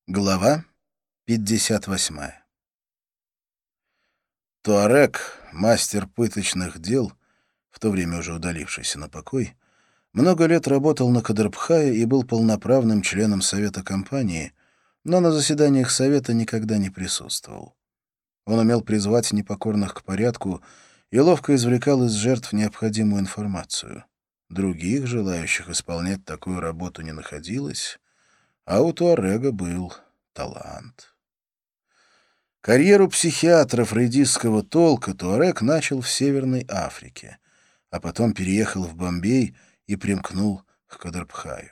Глава 58. Туарек, мастер пыточных дел, в то время уже удалившийся на покой, много лет работал на Кадрбхае и был полноправным членом совета компании, но на заседаниях совета никогда не присутствовал. Он умел призвать непокорных к порядку и ловко извлекал из жертв необходимую информацию. Других, желающих исполнять такую работу, не находилось, а у Туарега был талант. Карьеру психиатра фрейдистского толка Туарек начал в Северной Африке, а потом переехал в Бомбей и примкнул к Кадрбхаю.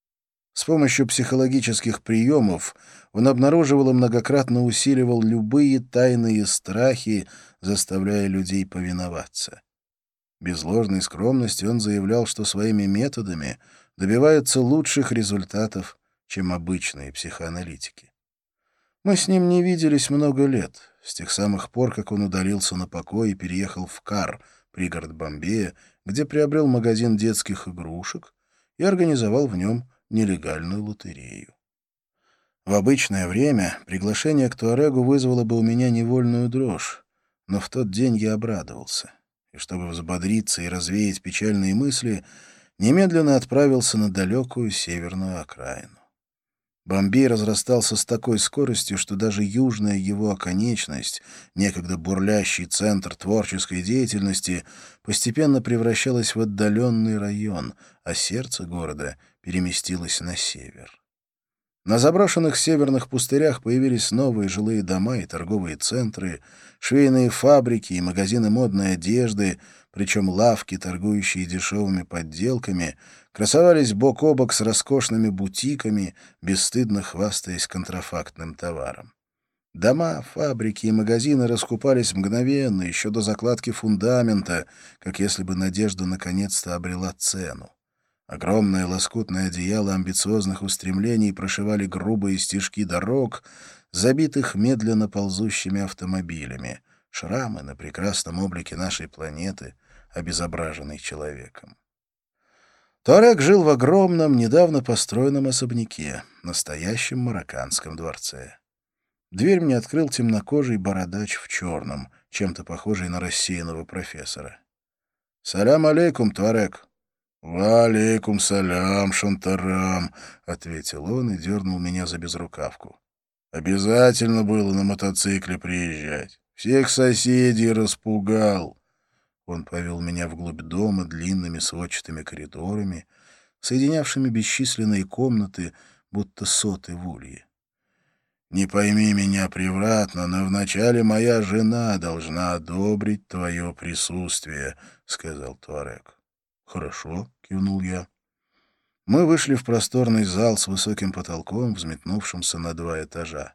С помощью психологических приемов он обнаруживал и многократно усиливал любые тайные страхи, заставляя людей повиноваться. Без ложной скромности он заявлял, что своими методами добивается лучших результатов, чем обычные психоаналитики. Мы с ним не виделись много лет, с тех самых пор, как он удалился на покой и переехал в Кар, пригород Бомбея, где приобрел магазин детских игрушек и организовал в нем нелегальную лотерею. В обычное время приглашение к Туарегу вызвало бы у меня невольную дрожь, но в тот день я обрадовался, и чтобы взбодриться и развеять печальные мысли, немедленно отправился на далекую северную окраину. Бомбей разрастался с такой скоростью, что даже южная его оконечность, некогда бурлящий центр творческой деятельности, постепенно превращалась в отдаленный район, а сердце города переместилось на север. На заброшенных северных пустырях появились новые жилые дома и торговые центры, швейные фабрики и магазины модной одежды, причем лавки, торгующие дешевыми подделками, красовались бок о бок с роскошными бутиками, бесстыдно хвастаясь контрафактным товаром. Дома, фабрики и магазины раскупались мгновенно, еще до закладки фундамента, как если бы надежда наконец-то обрела цену. Огромное лоскутное одеяло амбициозных устремлений прошивали грубые стежки дорог, забитых медленно ползущими автомобилями, шрамы на прекрасном облике нашей планеты, обезображенной человеком. Туарек жил в огромном, недавно построенном особняке, настоящем марокканском дворце. Дверь мне открыл темнокожий бородач в черном, чем-то похожий на рассеянного профессора. «Салям алейкум, Туарек!» «Ва алейкум салям, шантарам», — ответил он и дернул меня за безрукавку. «Обязательно было на мотоцикле приезжать. Всех соседей распугал». Он повел меня вглубь дома длинными сводчатыми коридорами, соединявшими бесчисленные комнаты, будто соты в улье. «Не пойми меня превратно, но вначале моя жена должна одобрить твое присутствие», — сказал Туарек. «Хорошо», — кивнул я. Мы вышли в просторный зал с высоким потолком, взметнувшимся на 2 этажа.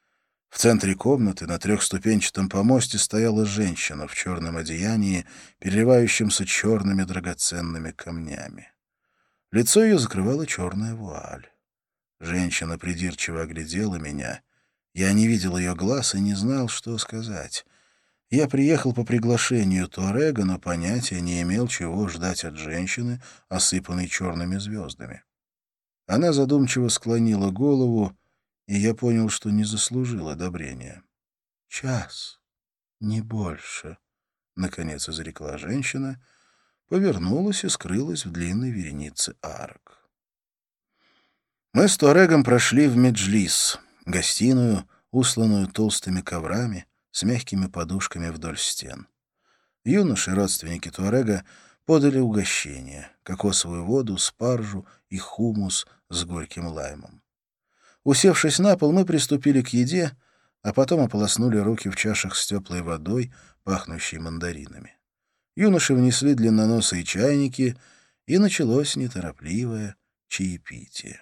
В центре комнаты на 3-ступенчатом помосте стояла женщина в черном одеянии, переливающемся черными драгоценными камнями. Лицо ее закрывала черная вуаль. Женщина придирчиво оглядела меня. Я не видел ее глаз и не знал, что сказать. Я приехал по приглашению Туарега, но понятия не имел, чего ждать от женщины, осыпанной черными звездами. Она задумчиво склонила голову, и я понял, что не заслужил одобрения. «Час, не больше», — наконец изрекла женщина, повернулась и скрылась в длинной веренице арок. Мы с Туарегом прошли в Меджлис, гостиную, усланную толстыми коврами, с мягкими подушками вдоль стен. Юноши, родственники Туарега, подали угощение — кокосовую воду, спаржу и хумус с горьким лаймом. Усевшись на пол, мы приступили к еде, а потом ополоснули руки в чашах с теплой водой, пахнущей мандаринами. Юноши внесли длинноносые чайники, и началось неторопливое чаепитие.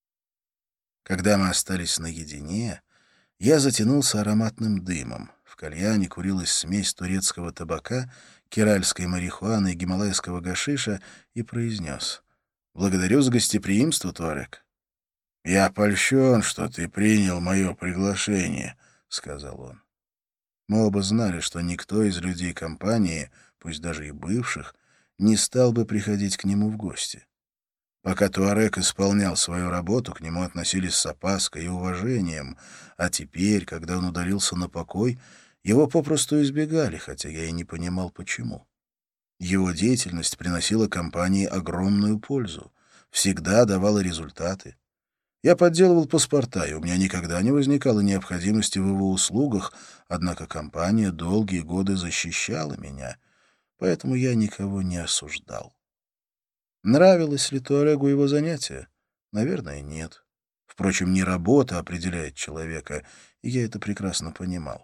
Когда мы остались наедине, я затянулся ароматным дымом. В кальяне курилась смесь турецкого табака, киральской марихуаны и гималайского гашиша и произнес: «Благодарю за гостеприимство, Туарек». «Я польщен, что ты принял мое приглашение», — сказал он. Мы оба знали, что никто из людей компании, пусть даже и бывших, не стал бы приходить к нему в гости. Пока Туарек исполнял свою работу, к нему относились с опаской и уважением, а теперь, когда он удалился на покой, его попросту избегали, хотя я и не понимал, почему. Его деятельность приносила компании огромную пользу, всегда давала результаты. Я подделывал паспорта, и у меня никогда не возникало необходимости в его услугах, однако компания долгие годы защищала меня, поэтому я никого не осуждал. Нравилось ли Туарегу его занятие? Наверное, нет. Впрочем, не работа определяет человека, и я это прекрасно понимал.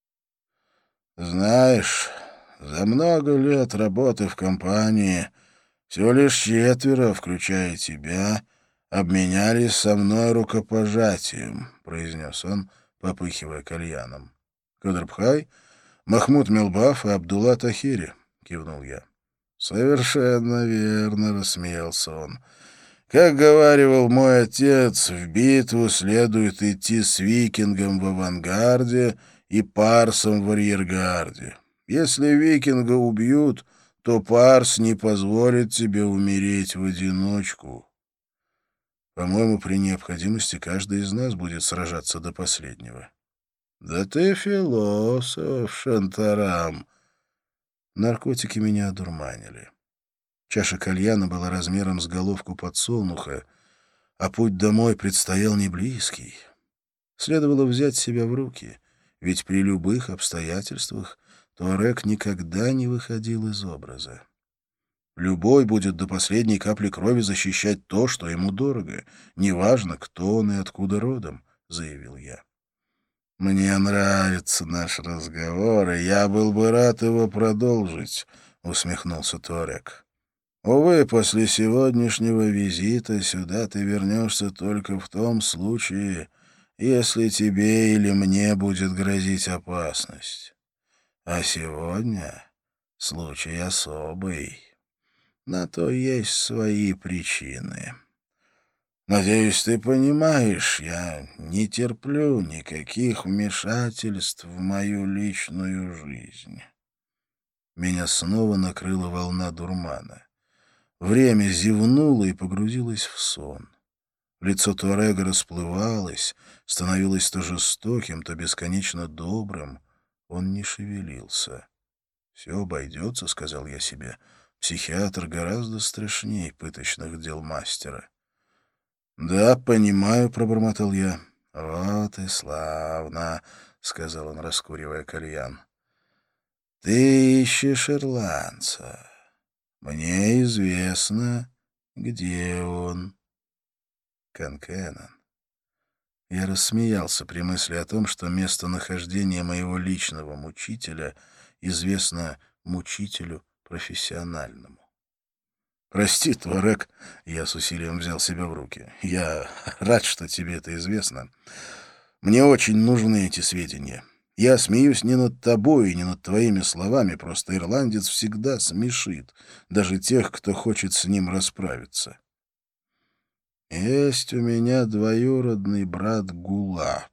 «Знаешь, за много лет работы в компании всего лишь 4, включая тебя, обменялись со мной рукопожатием», — произнес он, попыхивая кальяном. «Кадрбхай, Махмуд Мелбаф и Абдулла Тахири», — кивнул я. «Совершенно верно», — рассмеялся он. «Как говаривал мой отец, в битву следует идти с викингом в авангарде и парсом в арьергарде. Если викинга убьют, то парс не позволит тебе умереть в одиночку. По-моему, при необходимости каждый из нас будет сражаться до последнего». «Да ты философ, Шантарам!» Наркотики меня одурманили. Чаша кальяна была размером с головку подсолнуха, а путь домой предстоял неблизкий. Следовало взять себя в руки, ведь при любых обстоятельствах Туарек никогда не выходил из образа. Любой будет до последней капли крови защищать то, что ему дорого, неважно, кто он и откуда родом, — заявил я. «Мне нравится наш разговор, и я был бы рад его продолжить», — усмехнулся Туарек. «Увы, после сегодняшнего визита сюда ты вернешься только в том случае, если тебе или мне будет грозить опасность. А сегодня случай особый. На то есть свои причины». «Надеюсь, ты понимаешь, я не терплю никаких вмешательств в мою личную жизнь». Меня снова накрыла волна дурмана. Время зевнуло и погрузилось в сон. Лицо Туарега расплывалось, становилось то жестоким, то бесконечно добрым. Он не шевелился. «Все обойдется», — сказал я себе. «Психиатр гораздо страшнее пыточных дел мастера». «Да, понимаю», — пробормотал я. «Вот и славно», — сказал он, раскуривая кальян. «Ты ищешь ирландца. Мне известно, где он». Конкенен. Я рассмеялся при мысли о том, что местонахождение моего личного мучителя известно мучителю профессиональному. «Прости, Туарек», — я с усилием взял себя в руки. «Я рад, что тебе это известно. Мне очень нужны эти сведения. Я смеюсь не над тобой и не над твоими словами, просто ирландец всегда смешит, даже тех, кто хочет с ним расправиться. Есть у меня двоюродный брат Гулаб.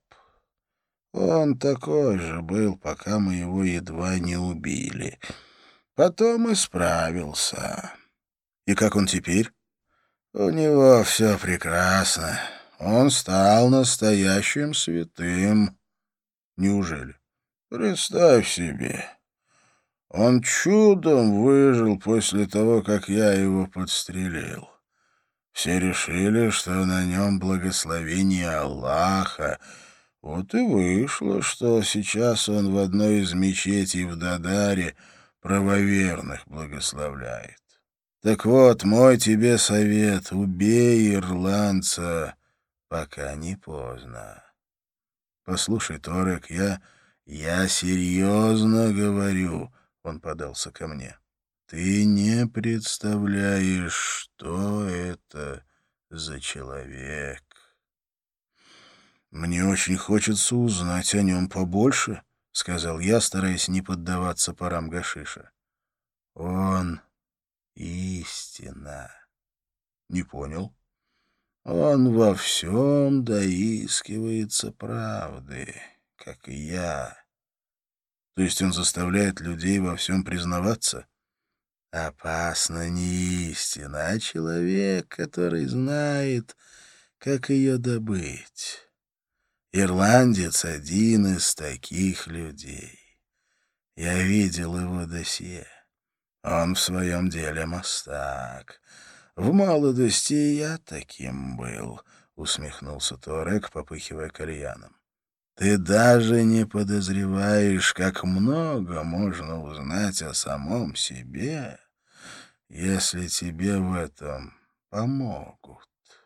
Он такой же был, пока мы его едва не убили. Потом исправился. И как он теперь? У него все прекрасно. Он стал настоящим святым». «Неужели?» «Представь себе. Он чудом выжил после того, как я его подстрелил. Все решили, что на нем благословение Аллаха. Вот и вышло, что сейчас он в одной из мечетей в Дадаре правоверных благословляет. Так вот, мой тебе совет — убей ирландца, пока не поздно. Послушай, Торек, я серьезно говорю, — он подался ко мне. Ты не представляешь, что это за человек. Мне очень хочется узнать о нем побольше, — сказал я, стараясь не поддаваться парам гашиша. Он истина. Не понял. Он во всем доискивается правды, как и я. То есть он заставляет людей во всем признаваться? Опасна не истина, а человек, который знает, как ее добыть. Ирландец — один из таких людей. Я видел его досье. Он в своем деле мастак. В молодости и я таким был, — усмехнулся Туарек, попыхивая кальяном. Ты даже не подозреваешь, как много можно узнать о самом себе, если тебе в этом помогут.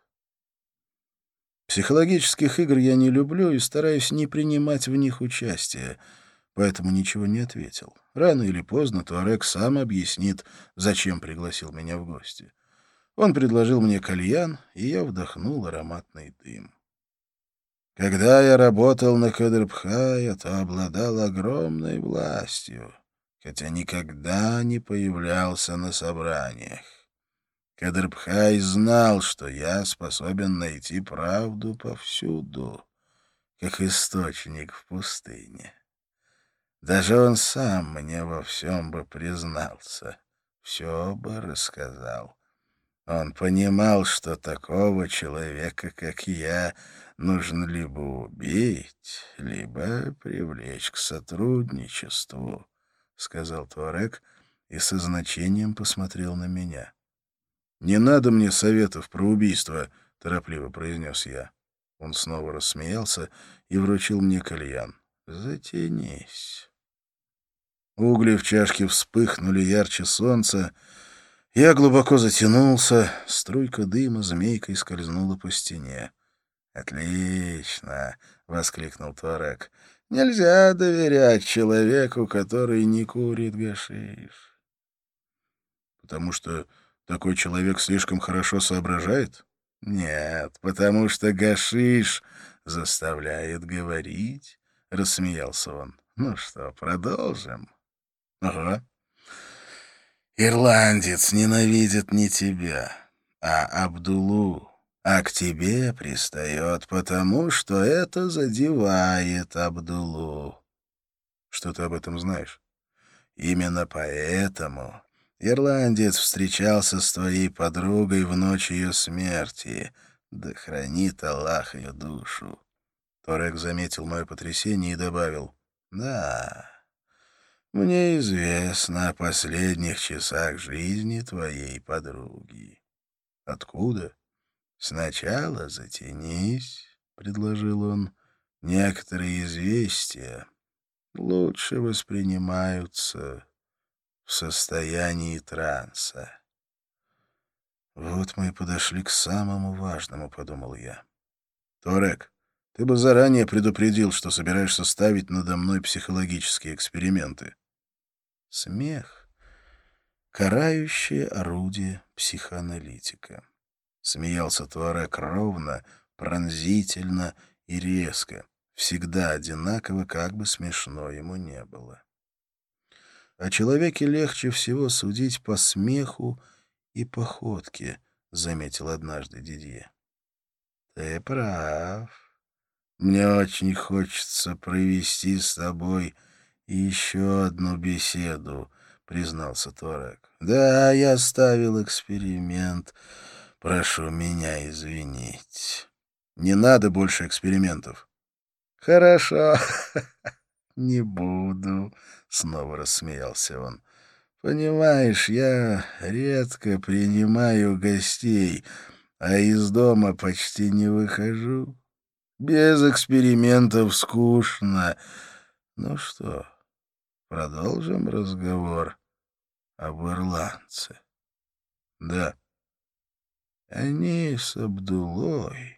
Психологических игр я не люблю и стараюсь не принимать в них участие, поэтому ничего не ответил. Рано или поздно Туарек сам объяснит, зачем пригласил меня в гости. Он предложил мне кальян, и я вдохнул ароматный дым. Когда я работал на Кадрбхае, то обладал огромной властью, хотя никогда не появлялся на собраниях. Кадрбхай знал, что я способен найти правду повсюду, как источник в пустыне. Даже он сам мне во всем бы признался, все бы рассказал. Он понимал, что такого человека, как я, нужно либо убить, либо привлечь к сотрудничеству, — сказал Туарек и со значением посмотрел на меня. — Не надо мне советов про убийство, — торопливо произнес я. Он снова рассмеялся и вручил мне кальян. — Затянись. Угли в чашке вспыхнули ярче солнца. Я глубоко затянулся, струйка дыма змейкой скользнула по стене. «Отлично!» — воскликнул Туарек. «Нельзя доверять человеку, который не курит гашиш». «Потому что такой человек слишком хорошо соображает?» «Нет, потому что гашиш заставляет говорить», — рассмеялся он. «Ну что, продолжим?» «Ага». Ирландец ненавидит не тебя, а Абдулу, а к тебе пристает потому, что это задевает Абдулу. Что ты об этом знаешь? Именно поэтому ирландец встречался с твоей подругой в ночь ее смерти. Да хранит Аллах ее душу. Торек заметил мое потрясение и добавил: «Да, мне известно о последних часах жизни твоей подруги». «Откуда?» «Сначала затянись», — предложил он. «Некоторые известия лучше воспринимаются в состоянии транса». «Вот мы и подошли к самому важному», — подумал я. «Торек, ты бы заранее предупредил, что собираешься ставить надо мной психологические эксперименты». Смех — карающее орудие психоаналитика. Смеялся Туарек ровно, пронзительно и резко, всегда одинаково, как бы смешно ему не было. О человеке легче всего судить по смеху и походке, — заметил однажды Дидье. — Ты прав. Мне очень хочется провести с тобой еще одну беседу, — признался Туарек. — Да, я ставил эксперимент. Прошу меня извинить. Не надо больше экспериментов. — Хорошо, не буду, — снова рассмеялся он. — Понимаешь, я редко принимаю гостей, а из дома почти не выхожу. Без экспериментов скучно. Ну что, продолжим разговор об ирландце? — Да. Они с Абдулой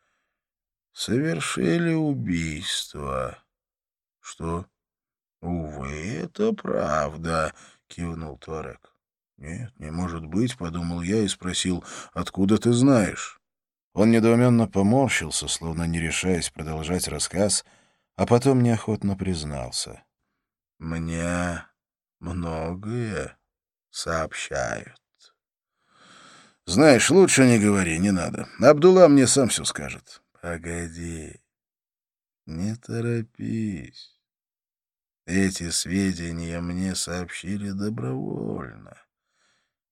совершили убийство. — Что? — Увы, это правда, — кивнул Туарек. — Нет, не может быть, — подумал я и спросил: — откуда ты знаешь? Он недоуменно поморщился, словно не решаясь продолжать рассказ, а потом неохотно признался: — Мне многое сообщают. — Знаешь, лучше не говори, не надо. Абдулла мне сам все скажет. — Погоди, не торопись. Эти сведения мне сообщили добровольно.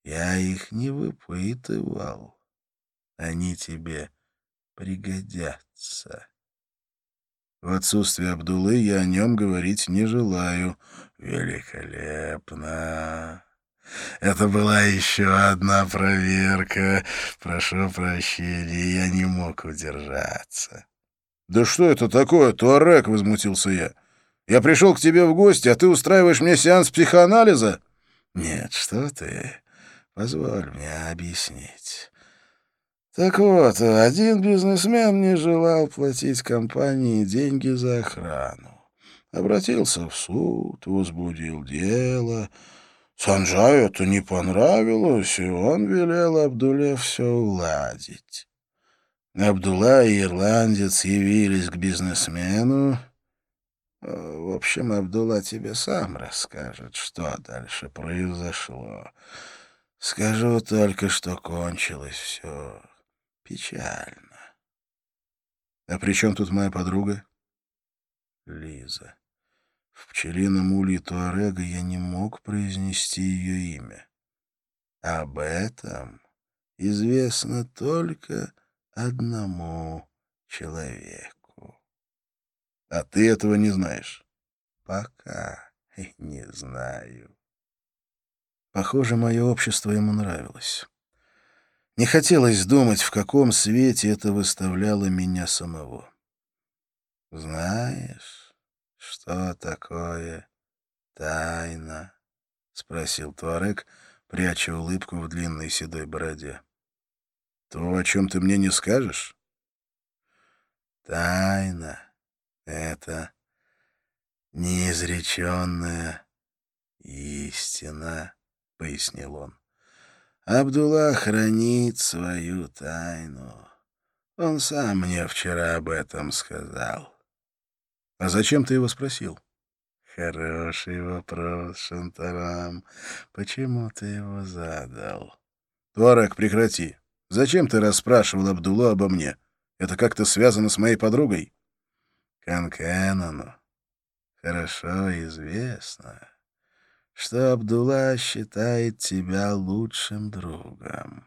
Я их не выпытывал. Они тебе пригодятся. В отсутствие Абдуллы я о нем говорить не желаю. Великолепно. Это была еще одна проверка. Прошу прощения, я не мог удержаться. «Да что это такое, Туарек?» — возмутился я. «Я пришел к тебе в гости, а ты устраиваешь мне сеанс психоанализа?» «Нет, что ты. Позволь мне объяснить. Так вот, один бизнесмен не желал платить компании деньги за охрану. Обратился в суд, возбудил дело. Санджаю это не понравилось, и он велел Абдулле все уладить. Абдулла и ирландец явились к бизнесмену. В общем, Абдулла тебе сам расскажет, что дальше произошло. Скажу только, что кончилось все печально. А при чем тут моя подруга? Лиза. В пчелином улье Туарега я не мог произнести ее имя. Об этом известно только одному человеку. А ты этого не знаешь? Пока не знаю. Похоже, мое общество ему нравилось. Не хотелось думать, в каком свете это выставляло меня самого. «Знаешь, что такое тайна?» — спросил Туарек, пряча улыбку в длинной седой бороде. «То, о чем ты мне не скажешь?» «Тайна — это неизреченная истина», — пояснил он. «Абдулла хранит свою тайну. Он сам мне вчера об этом сказал». «А зачем ты его спросил?» «Хороший вопрос, Шантарам. Почему ты его задал?» «Туарек, прекрати. Зачем ты расспрашивал Абдуллу обо мне? Это как-то связано с моей подругой?» «Канкенану хорошо известно, что Абдулла считает тебя лучшим другом.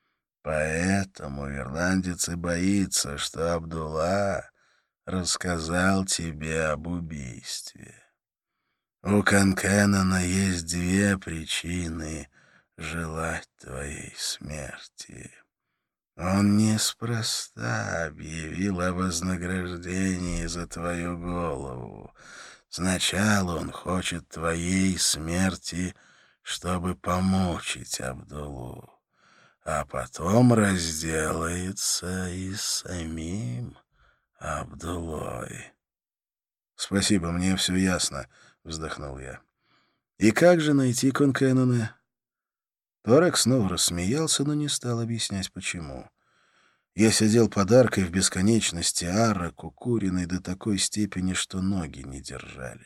Поэтому ирландец и боится, что Абдулла рассказал тебе об убийстве. У Канкенана есть две причины желать твоей смерти. Он неспроста объявил о вознаграждении за твою голову. Сначала он хочет твоей смерти, чтобы помучить Абдуллу, а потом разделается и с самим Абдуллой. «Спасибо, мне все ясно», — вздохнул я. «И как же найти Конкеннона?» Туарек снова рассмеялся, но не стал объяснять, почему. Я сидел подаркой в бесконечности арок, укуренный до такой степени, что ноги не держали.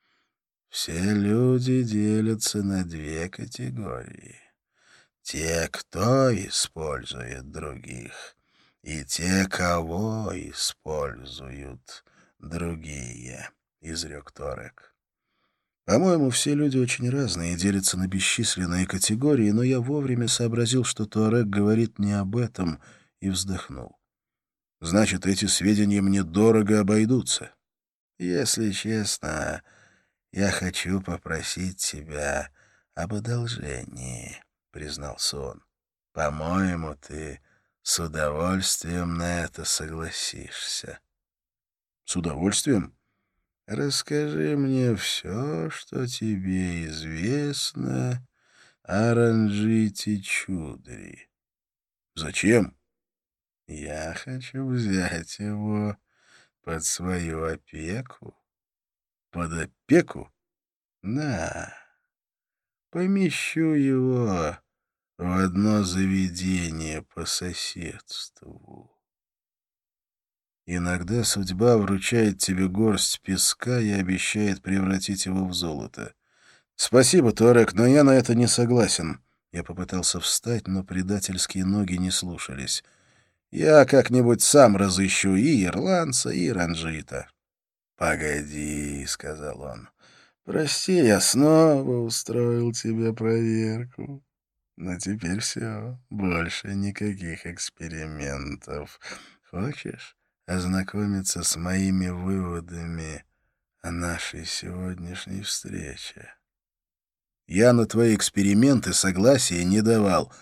Все люди делятся на две категории. Те, кто использует других, и те, кого используют другие, — изрек Туарек. По-моему, все люди очень разные и делятся на бесчисленные категории, но я вовремя сообразил, что Туарек говорит не об этом, и вздохнул. Значит, эти сведения мне дорого обойдутся. Если честно, я хочу попросить тебя об одолжении, — признался он. По-моему, ты с удовольствием на это согласишься. С удовольствием? Расскажи мне все, что тебе известно о Ранджите Чудри. Зачем? Я хочу взять его под свою опеку. Под опеку? Да. Помещу его в одно заведение по соседству. Иногда судьба вручает тебе горсть песка и обещает превратить его в золото. Спасибо, Туарек, но я на это не согласен. Я попытался встать, но предательские ноги не слушались. Я как-нибудь сам разыщу и ирландца, и ранжита. «Погоди», — сказал он. «Прости, я снова устроил тебе проверку. Но теперь все, больше никаких экспериментов. Хочешь ознакомиться с моими выводами о нашей сегодняшней встрече? Я на твои эксперименты согласия не давал.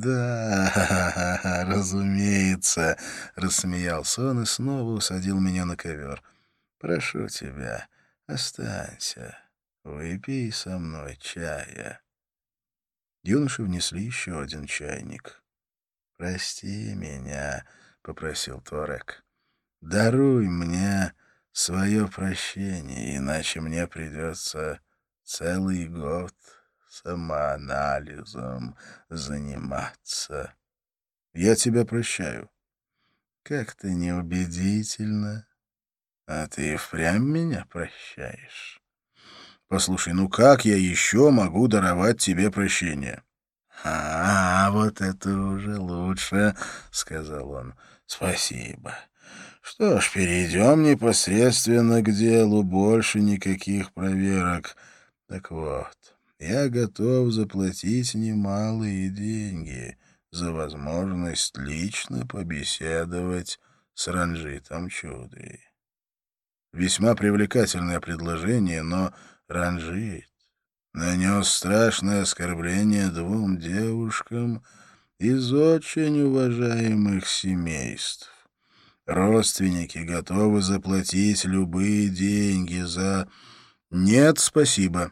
Да, разумеется, рассмеялся он и снова усадил меня на ковер. Прошу тебя, останься, выпей со мной чая. Юноши внесли еще один чайник. «Прости меня», — попросил Туарек. «Даруй мне свое прощение, иначе мне придется целый год самоанализом заниматься». «Я тебя прощаю». «Как-то неубедительно. А ты и впрямь меня прощаешь?» «Послушай, ну как я еще могу даровать тебе прощение?» Вот это уже лучше», — сказал он. «Спасибо. Что ж, перейдем непосредственно к делу, больше никаких проверок. Так вот, я готов заплатить немалые деньги за возможность лично побеседовать с Ранжитом Чудой. Весьма привлекательное предложение, но Ранжит нанес страшное оскорбление двум девушкам из очень уважаемых семейств. Родственники готовы заплатить любые деньги за... Нет, спасибо.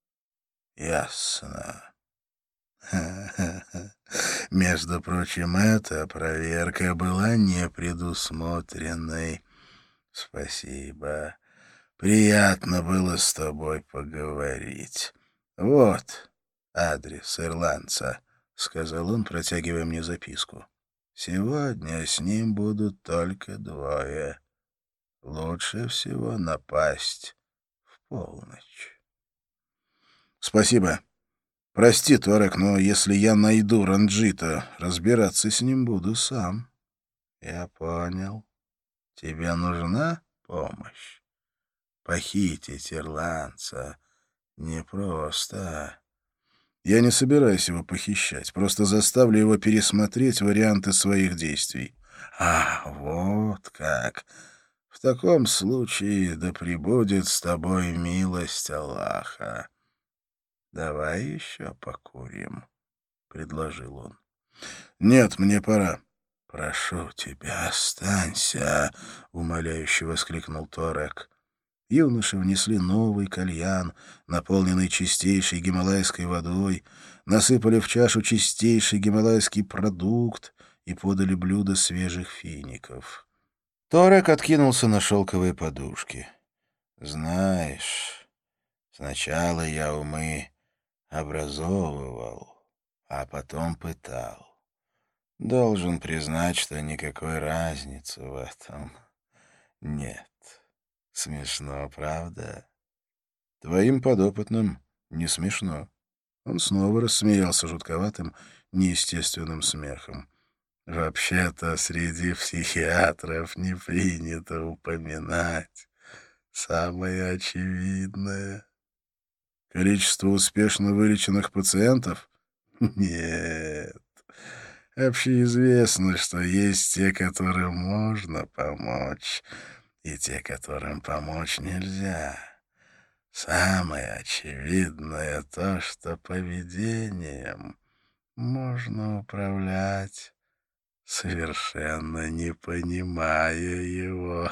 Ясно. Между прочим, эта проверка была не предусмотренной. Спасибо. Приятно было с тобой поговорить. Вот адрес ирландца, — сказал он, протягивая мне записку. Сегодня с ним будут только двое. Лучше всего напасть в полночь. Спасибо. Прости, Туарек, но если я найду Ранджита, разбираться с ним буду сам. Я понял. Тебе нужна помощь? Похитить ирландца непросто. Я не собираюсь его похищать, просто заставлю его пересмотреть варианты своих действий. Вот как. В таком случае да пребудет с тобой милость Аллаха. Давай еще покурим, — предложил он. Нет, мне пора. Прошу тебя, останься, — умоляюще воскликнул Туарек. Юноши внесли новый кальян, наполненный чистейшей гималайской водой, насыпали в чашу чистейший гималайский продукт и подали блюдо свежих фиников. Торек откинулся на шелковые подушки. «Знаешь, сначала я умы образовывал, а потом пытал. Должен признать, что никакой разницы в этом нет. Смешно, правда? Твоим подопытным не смешно». Он снова рассмеялся жутковатым, неестественным смехом. «Вообще-то среди психиатров не принято упоминать самое очевидное. Количество успешно вылеченных пациентов? Нет. Общеизвестно, что есть те, которым можно помочь, и те, которым помочь нельзя. Самое очевидное то, что поведением можно управлять, совершенно не понимая его.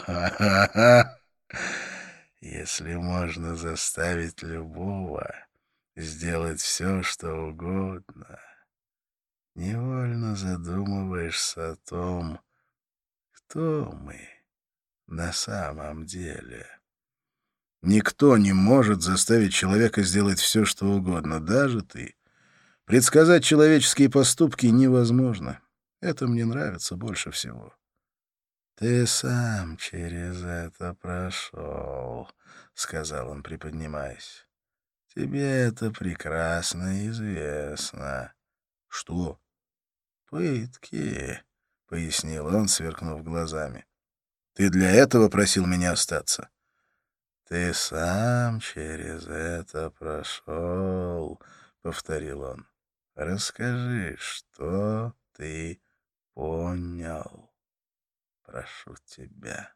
Если можно заставить любого сделать все, что угодно, невольно задумываешься о том, кто мы на самом деле. Никто не может заставить человека сделать все, что угодно, даже ты. Предсказать человеческие поступки невозможно. Это мне нравится больше всего. «Ты сам через это прошел», — сказал он, приподнимаясь. «Тебе это прекрасно известно». «Что?» «Пытки», — пояснил он, сверкнув глазами. «Ты для этого просил меня остаться?» «Ты сам через это прошел», — повторил он. Расскажи, что ты понял. Прошу тебя.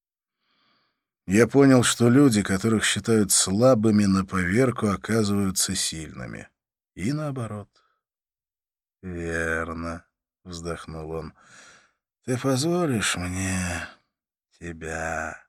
Я понял, что люди, которых считают слабыми на поверку, оказываются сильными. И наоборот. «Верно», — вздохнул он. «Ты позволишь мне тебя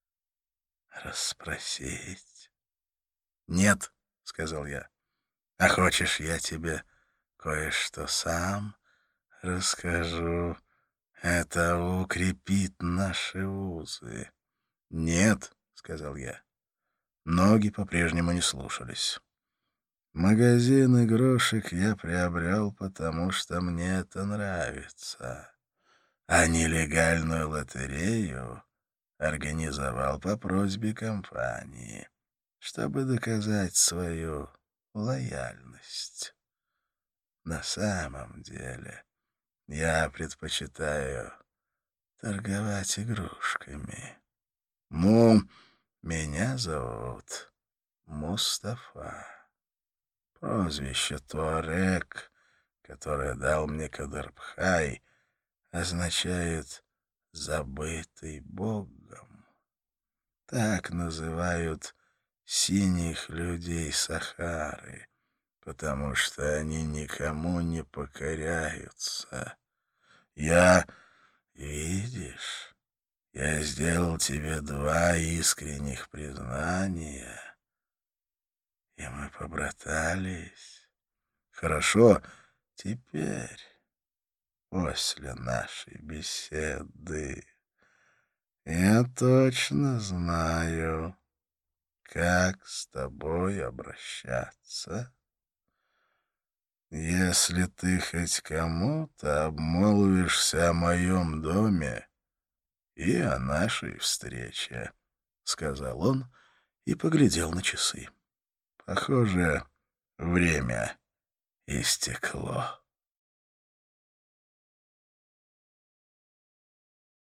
расспросить?» «Нет», — сказал я. «А хочешь, я тебе кое-что сам расскажу? Это укрепит наши узы». «Нет», — сказал я. Ноги по-прежнему не слушались. «Магазин игрушек я приобрел, потому что мне это нравится, а нелегальную лотерею организовал по просьбе компании, чтобы доказать свою лояльность. На самом деле я предпочитаю торговать игрушками. Ну, меня зовут Мустафа. Прозвище Туарек, которое дал мне Кадрбхай, означает «забытый Богом». Так называют синих людей Сахары, потому что они никому не покоряются. Видишь, я сделал тебе 2 искренних признания, и мы побратались. Хорошо, теперь, после нашей беседы, я точно знаю, как с тобой обращаться. Если ты хоть кому-то обмолвишься о моем доме и о нашей встрече, — сказал он и поглядел на часы. Похоже, время истекло.